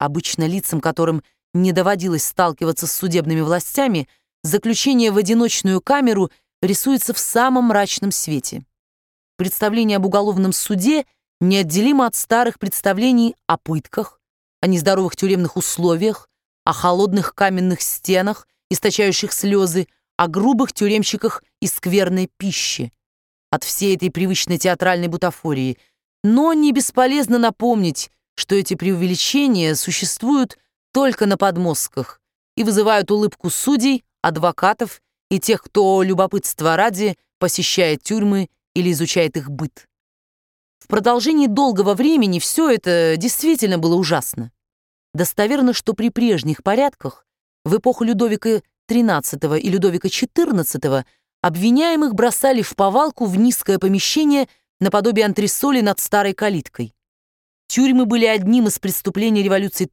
Обычно лицам, которым не доводилось сталкиваться с судебными властями, заключение в одиночную камеру рисуется в самом мрачном свете. Представление об уголовном суде неотделимо от старых представлений о пытках, о нездоровых тюремных условиях, о холодных каменных стенах, источающих слезы, о грубых тюремщиках и скверной пище. От всей этой привычной театральной бутафории. Но не бесполезно напомнить, что эти преувеличения существуют только на подмостках и вызывают улыбку судей, адвокатов и тех, кто любопытства ради посещает тюрьмы или изучает их быт. В продолжении долгого времени все это действительно было ужасно. Достоверно, что при прежних порядках, в эпоху Людовика XIII и Людовика XIV, обвиняемых бросали в повалку в низкое помещение наподобие антресоли над старой калиткой. Тюрьмы были одним из преступлений революции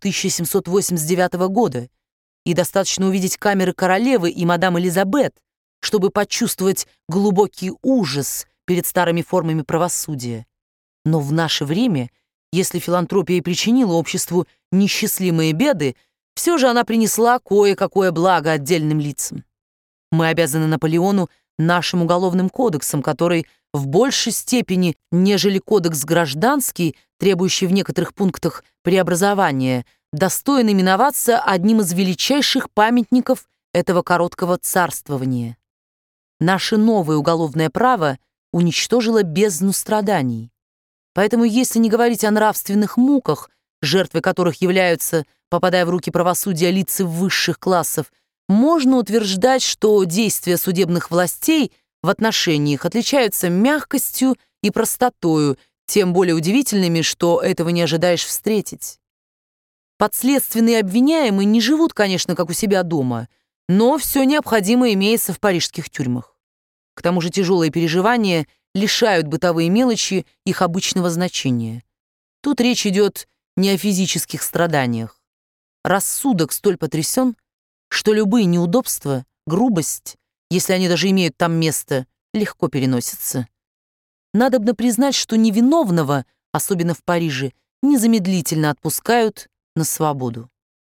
1789 года, и достаточно увидеть камеры королевы и мадам Элизабет, чтобы почувствовать глубокий ужас перед старыми формами правосудия. Но в наше время, если филантропия и причинила обществу несчастливые беды, все же она принесла кое-какое благо отдельным лицам. Мы обязаны Наполеону нашим уголовным кодексом, который в большей степени, нежели кодекс гражданский, требующий в некоторых пунктах преобразования, достоин именоваться одним из величайших памятников этого короткого царствования. Наше новое уголовное право уничтожило бездну страданий. Поэтому, если не говорить о нравственных муках, жертвой которых являются, попадая в руки правосудия, лица высших классов, можно утверждать, что действия судебных властей в отношении их отличаются мягкостью и простотою, тем более удивительными, что этого не ожидаешь встретить. Подследственные обвиняемые не живут, конечно, как у себя дома, но все необходимое имеется в парижских тюрьмах. К тому же тяжелые переживания лишают бытовые мелочи их обычного значения. Тут речь идет не о физических страданиях. Рассудок столь потрясен, что любые неудобства, грубость, если они даже имеют там место, легко переносятся. Надобно признать, что невиновного, особенно в Париже, незамедлительно отпускают на свободу.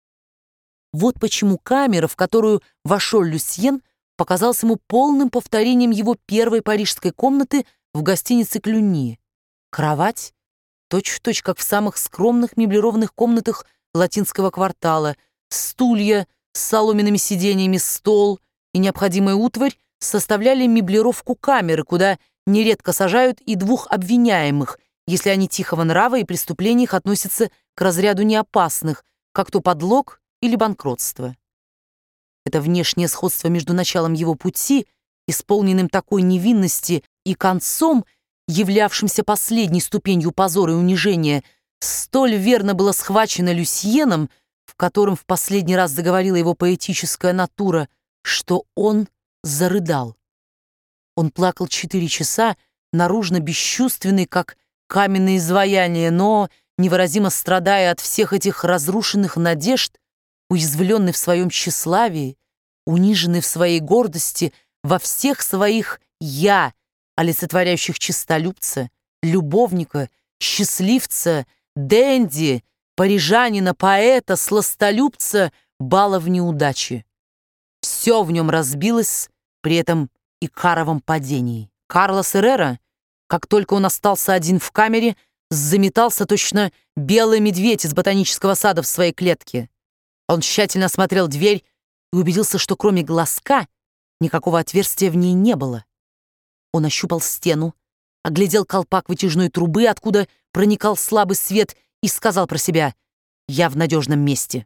Вот почему камера, в которую вошел Люсьен, показалась ему полным повторением его первой парижской комнаты в гостинице «Клюни». Кровать, точь-в-точь, как в самых скромных меблированных комнатах латинского квартала, стулья с соломенными сиденьями, стол и необходимая утварь составляли меблировку камеры, куда нередко сажают и двух обвиняемых, если они тихого нрава и преступления их относятся к разряду неопасных, как то подлог или банкротство. Это внешнее сходство между началом его пути, исполненным такой невинности, и концом, являвшимся последней ступенью позора и унижения, столь верно было схвачено Люсьеном, в котором в последний раз заговорила его поэтическая натура, что он зарыдал. Он плакал 4 часа, наружно бесчувственный, как каменное изваяние, но, невыразимо страдая от всех этих разрушенных надежд, уязвленный в своем тщеславии, униженный в своей гордости, во всех своих «я», олицетворяющих честолюбца, любовника, счастливца, денди, парижанина, поэта, сластолюбца, бала в неудаче. Все в нем разбилось при этом и каровом падении. Карлос Эррера, как только он остался один в камере, заметался точно белый медведь из ботанического сада в своей клетке. Он тщательно осмотрел дверь и убедился, что кроме глазка никакого отверстия в ней не было. Он ощупал стену, оглядел колпак вытяжной трубы, откуда проникал слабый свет, и сказал про себя: «Я в надежном месте».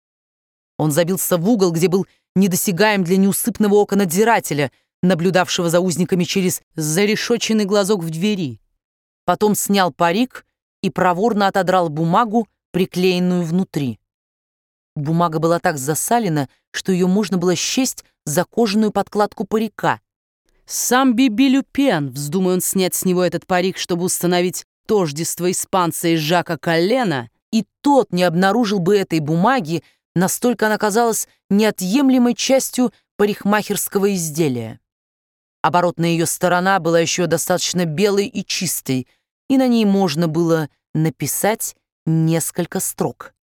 Он забился в угол, где был недосягаем для неусыпного ока надзирателя, наблюдавшего за узниками через зарешоченный глазок в двери. Потом снял парик и проворно отодрал бумагу, приклеенную внутри. Бумага была так засалена, что ее можно было счесть за кожаную подкладку парика. Сам Биби Люпен, вздумая он снять с него этот парик, чтобы установить тождество испанца и Жака Коллена, и тот не обнаружил бы этой бумаги, настолько она казалась неотъемлемой частью парикмахерского изделия. Оборотная ее сторона была еще достаточно белой и чистой, и на ней можно было написать несколько строк.